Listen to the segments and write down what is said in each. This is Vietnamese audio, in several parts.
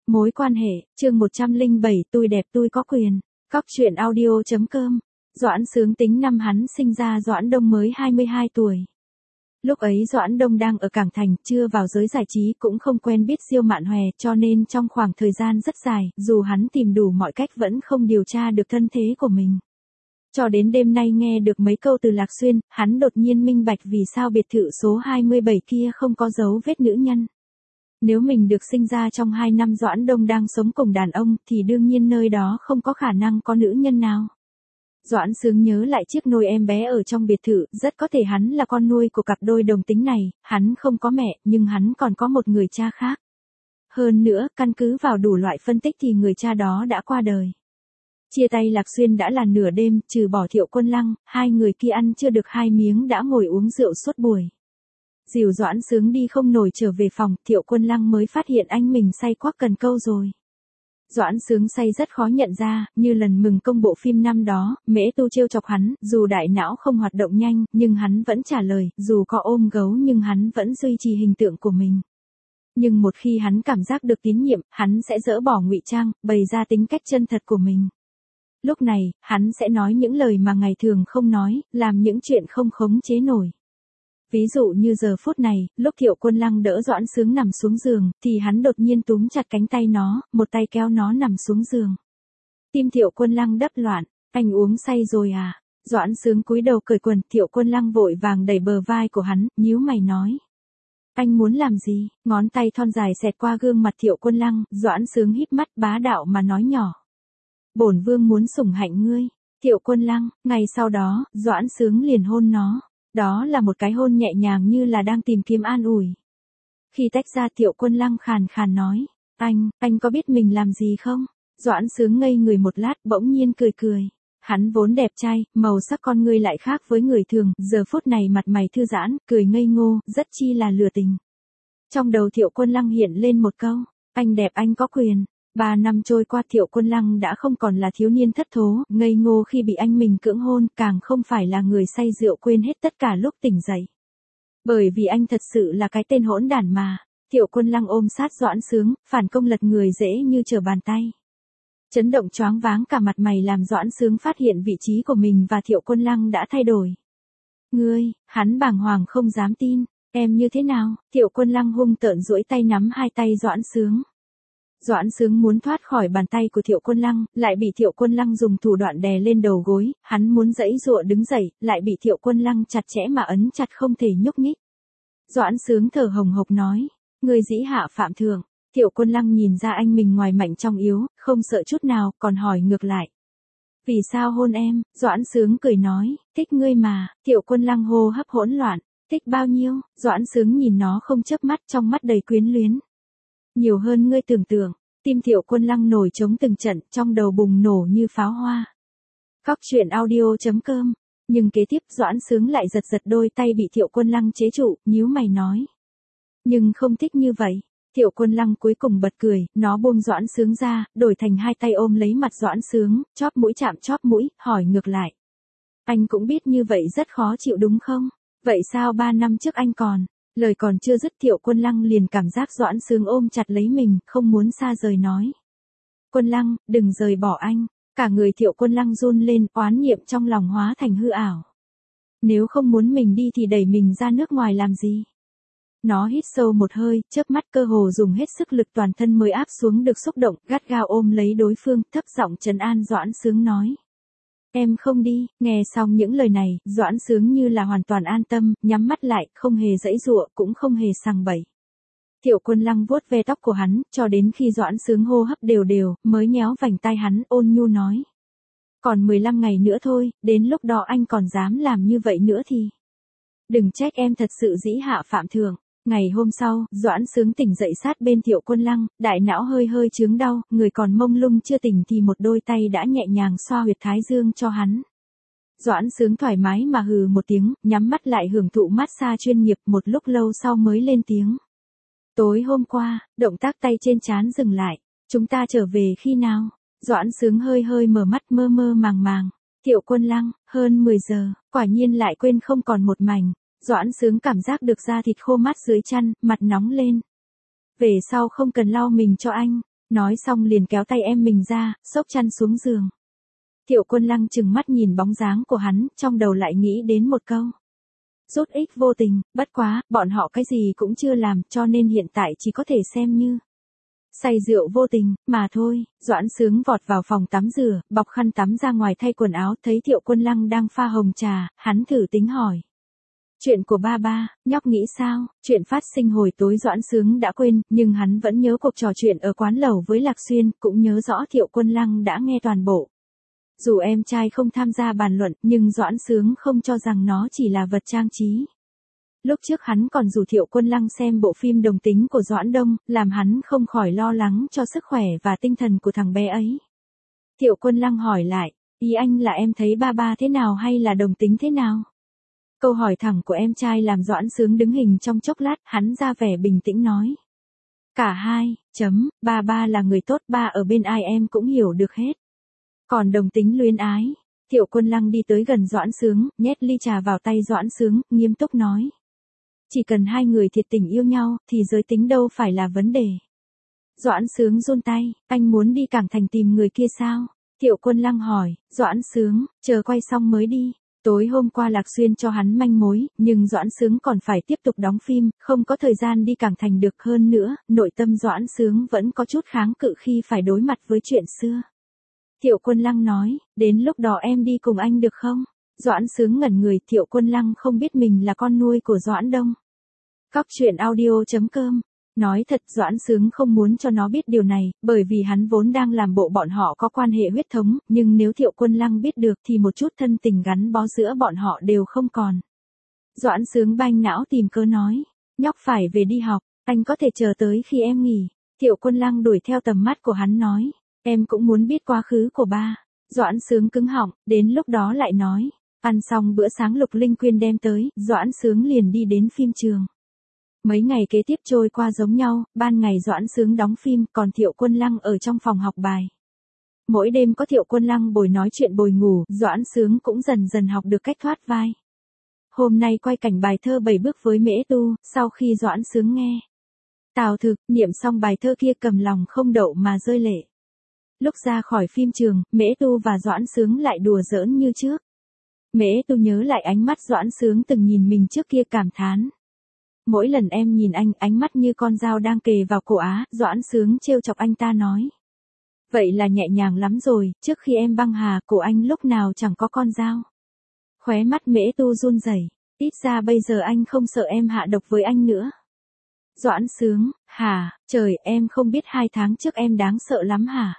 Mối quan hệ, chương 107, tôi đẹp tôi có quyền. Cóc truyện audio.com. Doãn Sướng tính năm hắn sinh ra Doãn Đông mới 22 tuổi. Lúc ấy Doãn Đông đang ở Cảng Thành, chưa vào giới giải trí cũng không quen biết Diêu Mạn Hòe, cho nên trong khoảng thời gian rất dài, dù hắn tìm đủ mọi cách vẫn không điều tra được thân thế của mình. Cho đến đêm nay nghe được mấy câu từ Lạc Xuyên, hắn đột nhiên minh bạch vì sao biệt thự số 27 kia không có dấu vết nữ nhân. Nếu mình được sinh ra trong 2 năm Doãn Đông đang sống cùng đàn ông thì đương nhiên nơi đó không có khả năng có nữ nhân nào. Doãn Sướng nhớ lại chiếc nôi em bé ở trong biệt thự, rất có thể hắn là con nuôi của cặp đôi đồng tính này, hắn không có mẹ nhưng hắn còn có một người cha khác. Hơn nữa, căn cứ vào đủ loại phân tích thì người cha đó đã qua đời. Chia tay Lạc Xuyên đã là nửa đêm, trừ bỏ Thiệu Quân Lăng, hai người kia ăn chưa được 2 miếng đã ngồi uống rượu suốt buổi. Dìu Doãn Sướng đi không nổi trở về phòng, Thiệu Quân Lăng mới phát hiện anh mình say quắc cần câu rồi. Doãn Sướng say rất khó nhận ra, như lần mừng công bộ phim năm đó, Mễ Tu trêu chọc hắn, dù đại não không hoạt động nhanh, nhưng hắn vẫn trả lời, dù có ôm gấu nhưng hắn vẫn duy trì hình tượng của mình. Nhưng một khi hắn cảm giác được tín nhiệm, hắn sẽ dỡ bỏ ngụy trang, bày ra tính cách chân thật của mình. Lúc này, hắn sẽ nói những lời mà ngày thường không nói, làm những chuyện không khống chế nổi. Ví dụ như giờ phút này, lúc Thiệu Quân Lăng đỡ Doãn Sướng nằm xuống giường, thì hắn đột nhiên túm chặt cánh tay nó, một tay kéo nó nằm xuống giường. Tim Thiệu Quân Lăng đập loạn, anh uống say rồi à? Doãn Sướng cúi đầu cởi quần, Thiệu Quân Lăng vội vàng đẩy bờ vai của hắn, nhíu mày nói. Anh muốn làm gì? Ngón tay thon dài xẹt qua gương mặt Thiệu Quân Lăng, Doãn Sướng híp mắt bá đạo mà nói nhỏ. Bổn vương muốn sủng hạnh ngươi. Thiệu Quân Lăng, ngày sau đó, Doãn Sướng liền hôn nó. Đó là một cái hôn nhẹ nhàng như là đang tìm kiếm an ủi. Khi tách ra Thiệu Quân Lăng khàn khàn nói, anh có biết mình làm gì không? Doãn Sướng ngây người một lát bỗng nhiên cười cười. Hắn vốn đẹp trai, màu sắc con ngươi lại khác với người thường, giờ phút này mặt mày thư giãn, cười ngây ngô, rất chi là lừa tình. Trong đầu Thiệu Quân Lăng hiện lên một câu, anh đẹp anh có quyền. 3 năm trôi qua Thiệu Quân Lăng đã không còn là thiếu niên thất thố, ngây ngô khi bị anh mình cưỡng hôn, càng không phải là người say rượu quên hết tất cả lúc tỉnh dậy. Bởi vì anh thật sự là cái tên hỗn đản mà. Thiệu Quân Lăng ôm sát Doãn Sướng, phản công lật người dễ như trở bàn tay. Chấn động choáng váng cả mặt mày làm Doãn Sướng phát hiện vị trí của mình và Thiệu Quân Lăng đã thay đổi. Ngươi, hắn bàng hoàng không dám tin, em như thế nào? Thiệu Quân Lăng hung tợn duỗi tay nắm hai tay Doãn Sướng. Doãn Sướng muốn thoát khỏi bàn tay của Thiệu Quân Lăng, lại bị Thiệu Quân Lăng dùng thủ đoạn đè lên đầu gối, hắn muốn giãy giụa đứng dậy, lại bị Thiệu Quân Lăng chặt chẽ mà ấn chặt không thể nhúc nhích. Doãn Sướng thở hồng hộc nói, ngươi dĩ hạ phạm thượng. Thiệu Quân Lăng nhìn ra anh mình ngoài mạnh trong yếu, không sợ chút nào, còn hỏi ngược lại. Vì sao hôn em? Doãn Sướng cười nói, thích ngươi mà. Thiệu Quân Lăng hô hấp hỗn loạn, thích bao nhiêu? Doãn Sướng nhìn nó không chớp mắt, trong mắt đầy quyến luyến. Nhiều hơn ngươi tưởng tượng. Tim Thiệu Quân Lăng nổi trống từng trận, trong đầu bùng nổ như pháo hoa. Cóc truyện audio.com. Nhưng kế tiếp Doãn Sướng lại giật giật đôi tay bị Thiệu Quân Lăng chế trụ, nhíu mày nói. Nhưng không thích như vậy. Thiệu Quân Lăng cuối cùng bật cười, nó buông Doãn Sướng ra, đổi thành hai tay ôm lấy mặt Doãn Sướng, chóp mũi chạm chóp mũi, hỏi ngược lại. Anh cũng biết như vậy rất khó chịu đúng không? Vậy sao 3 năm trước anh còn? Lời còn chưa dứt Thiệu Quân Lăng liền cảm giác Doãn Sướng ôm chặt lấy mình, không muốn xa rời nói. Quân Lăng, đừng rời bỏ anh. Cả người Thiệu Quân Lăng run lên, oán niệm trong lòng hóa thành hư ảo. Nếu không muốn mình đi thì đẩy mình ra nước ngoài làm gì? Nó hít sâu một hơi, chớp mắt cơ hồ dùng hết sức lực toàn thân mới áp xuống được xúc động, gắt gao ôm lấy đối phương, thấp giọng trấn an Doãn Sướng nói. Em không đi. Nghe xong những lời này, Doãn Sướng như là hoàn toàn an tâm, nhắm mắt lại, không hề giãy giụa, cũng không hề sằng bậy. Thiệu Quân Lăng vuốt ve tóc của hắn, cho đến khi Doãn Sướng hô hấp đều đều, mới nhéo vành tai hắn, ôn nhu nói. Còn 15 ngày nữa thôi, đến lúc đó anh còn dám làm như vậy nữa thì. Đừng trách em thật sự dĩ hạ phạm thượng. Ngày hôm sau, Doãn Sướng tỉnh dậy sát bên Thiệu Quân Lăng, đại não hơi hơi chướng đau, người còn mông lung chưa tỉnh thì một đôi tay đã nhẹ nhàng xoa huyệt thái dương cho hắn. Doãn Sướng thoải mái mà hừ một tiếng, nhắm mắt lại hưởng thụ massage chuyên nghiệp, một lúc lâu sau mới lên tiếng. Tối hôm qua, động tác tay trên trán dừng lại. Chúng ta trở về khi nào? Doãn Sướng hơi hơi mở mắt mơ mơ màng màng. Thiệu Quân Lăng, hơn 10 giờ, quả nhiên lại quên không còn một mảnh. Doãn Sướng cảm giác được da thịt khô mát dưới chăn, mặt nóng lên. Về sau không cần lau mình cho anh. Nói xong liền kéo tay em mình ra, xốc chăn xuống giường. Thiệu Quân Lăng trừng mắt nhìn bóng dáng của hắn, trong đầu lại nghĩ đến một câu. Rút ích vô tình, bất quá, bọn họ cái gì cũng chưa làm, cho nên hiện tại chỉ có thể xem như say rượu vô tình, mà thôi. Doãn Sướng vọt vào phòng tắm rửa, bọc khăn tắm ra ngoài thay quần áo, thấy Thiệu Quân Lăng đang pha hồng trà, hắn thử tính hỏi. Chuyện của ba ba, nhóc nghĩ sao? Chuyện phát sinh hồi tối Doãn Sướng đã quên, nhưng hắn vẫn nhớ cuộc trò chuyện ở quán lẩu với Lạc Xuyên, cũng nhớ rõ Thiệu Quân Lăng đã nghe toàn bộ. Dù em trai không tham gia bàn luận, nhưng Doãn Sướng không cho rằng nó chỉ là vật trang trí. Lúc trước hắn còn rủ Thiệu Quân Lăng xem bộ phim đồng tính của Doãn Đông, làm hắn không khỏi lo lắng cho sức khỏe và tinh thần của thằng bé ấy. Thiệu Quân Lăng hỏi lại, ý anh là em thấy ba ba thế nào hay là đồng tính thế nào? Câu hỏi thẳng của em trai làm Doãn Sướng đứng hình trong chốc lát, hắn ra vẻ bình tĩnh nói. Cả hai, ba ba là người tốt, ba ở bên ai em cũng hiểu được hết. Còn đồng tính luyến ái. Thiệu Quân Lăng đi tới gần Doãn Sướng, nhét ly trà vào tay Doãn Sướng, nghiêm túc nói. Chỉ cần hai người thiệt tình yêu nhau, thì giới tính đâu phải là vấn đề. Doãn Sướng run tay, anh muốn đi Cảng Thành tìm người kia sao? Thiệu Quân Lăng hỏi, Doãn Sướng, chờ quay xong mới đi. Tối hôm qua Lạc Xuyên cho hắn manh mối, nhưng Doãn Sướng còn phải tiếp tục đóng phim, không có thời gian đi Cảng Thành được. Hơn nữa, nội tâm Doãn Sướng vẫn có chút kháng cự khi phải đối mặt với chuyện xưa. Thiệu Quân Lăng nói, đến lúc đó em đi cùng anh được không? Doãn Sướng ngẩn người, Thiệu Quân Lăng không biết mình là con nuôi của Doãn Đông. Cóc truyện audio.com. Nói thật Doãn Sướng không muốn cho nó biết điều này, bởi vì hắn vốn đang làm bộ bọn họ có quan hệ huyết thống, nhưng nếu Thiệu Quân Lăng biết được thì một chút thân tình gắn bó giữa bọn họ đều không còn. Doãn Sướng banh não tìm cớ nói, nhóc phải về đi học, anh có thể chờ tới khi em nghỉ. Thiệu Quân Lăng đuổi theo tầm mắt của hắn nói, em cũng muốn biết quá khứ của ba. Doãn Sướng cứng họng, đến lúc đó lại nói. Ăn xong bữa sáng Lục Linh Quyên đem tới, Doãn Sướng liền đi đến phim trường. Mấy ngày kế tiếp trôi qua giống nhau, ban ngày Doãn Sướng đóng phim, còn Thiệu Quân Lăng ở trong phòng học bài. Mỗi đêm có Thiệu Quân Lăng bồi nói chuyện bồi ngủ, Doãn Sướng cũng dần dần học được cách thoát vai. Hôm nay quay cảnh bài thơ 7 bước với Mễ Tu, sau khi Doãn Sướng nghe Tào Thực niệm xong bài thơ kia cầm lòng không đậu mà rơi lệ. Lúc ra khỏi phim trường, Mễ Tu và Doãn Sướng lại đùa giỡn như trước. Mễ Tu nhớ lại ánh mắt Doãn Sướng từng nhìn mình trước kia cảm thán. Mỗi lần em nhìn anh, ánh mắt như con dao đang kề vào cổ á, Doãn Sướng trêu chọc anh ta nói. Vậy là nhẹ nhàng lắm rồi, trước khi em băng hà, cổ anh lúc nào chẳng có con dao. Khóe mắt Mễ Tu run rẩy, ít ra bây giờ anh không sợ em hạ độc với anh nữa. Doãn Sướng, hả, trời, em không biết 2 tháng trước em đáng sợ lắm hả?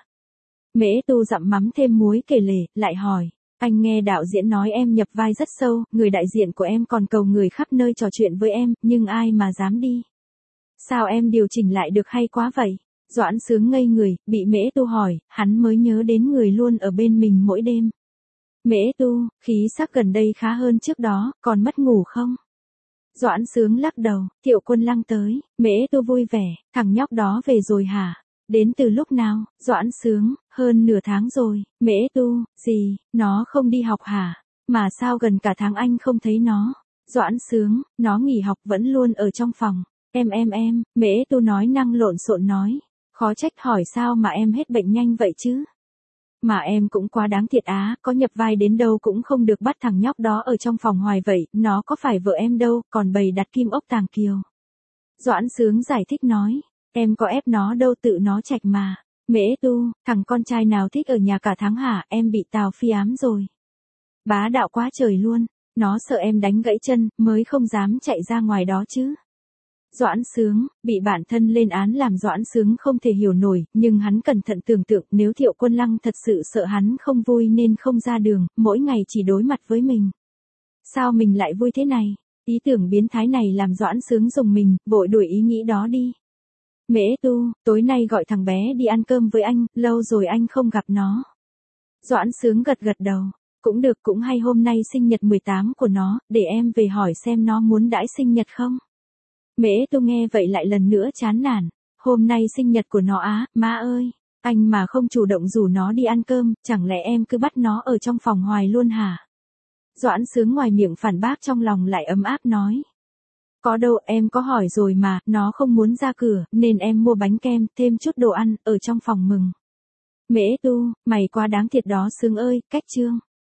Mễ Tu dặm mắm thêm muối kể lể, lại hỏi. Anh nghe đạo diễn nói em nhập vai rất sâu, người đại diện của em còn cầu người khắp nơi trò chuyện với em, nhưng ai mà dám đi. Sao em điều chỉnh lại được hay quá vậy? Doãn Sướng ngây người, bị Mễ Tu hỏi, hắn mới nhớ đến người luôn ở bên mình mỗi đêm. Mễ Tu, khí sắc gần đây khá hơn trước đó, còn mất ngủ không? Doãn Sướng lắc đầu, Thiệu Quân Lăng tới, Mễ Tu vui vẻ, thằng nhóc đó về rồi hả? Đến từ lúc nào? Doãn Sướng, hơn nửa tháng rồi. Mễ Tu, gì, nó không đi học hả? Mà sao gần cả tháng anh không thấy nó? Doãn Sướng, nó nghỉ học vẫn luôn ở trong phòng. Em, Mễ Tu nói năng lộn xộn nói. Khó trách hỏi sao mà em hết bệnh nhanh vậy chứ? Mà em cũng quá đáng thiệt á, có nhập vai đến đâu cũng không được bắt thằng nhóc đó ở trong phòng hoài vậy, nó có phải vợ em đâu, còn bày đặt kim ốc tàng kiều. Doãn Sướng giải thích nói. Em có ép nó đâu, tự nó chạch mà. Mễ Tu, thằng con trai nào thích ở nhà cả tháng hả, em bị Tào Phi ám rồi. Bá đạo quá trời luôn, nó sợ em đánh gãy chân, mới không dám chạy ra ngoài đó chứ. Doãn Sướng, bị bản thân lên án làm Doãn Sướng không thể hiểu nổi, nhưng hắn cẩn thận tưởng tượng nếu Thiệu Quân Lăng thật sự sợ hắn không vui nên không ra đường, mỗi ngày chỉ đối mặt với mình. Sao mình lại vui thế này? Ý tưởng biến thái này làm Doãn Sướng rùng mình, vội đuổi ý nghĩ đó đi. Mễ Tu, tối nay gọi thằng bé đi ăn cơm với anh, lâu rồi anh không gặp nó. Doãn Sướng gật gật đầu, cũng được, cũng hay, hôm nay sinh nhật 18 của nó, để em về hỏi xem nó muốn đãi sinh nhật không. Mễ Tu nghe vậy lại lần nữa chán nản, hôm nay sinh nhật của nó á, má ơi, anh mà không chủ động rủ nó đi ăn cơm, chẳng lẽ em cứ bắt nó ở trong phòng hoài luôn hả? Doãn Sướng ngoài miệng phản bác trong lòng lại ấm áp nói. Có đâu, em có hỏi rồi mà, nó không muốn ra cửa, nên em mua bánh kem, thêm chút đồ ăn, ở trong phòng mừng. Mễ Tu, mày quá đáng thiệt đó Sướng ơi, cách chương.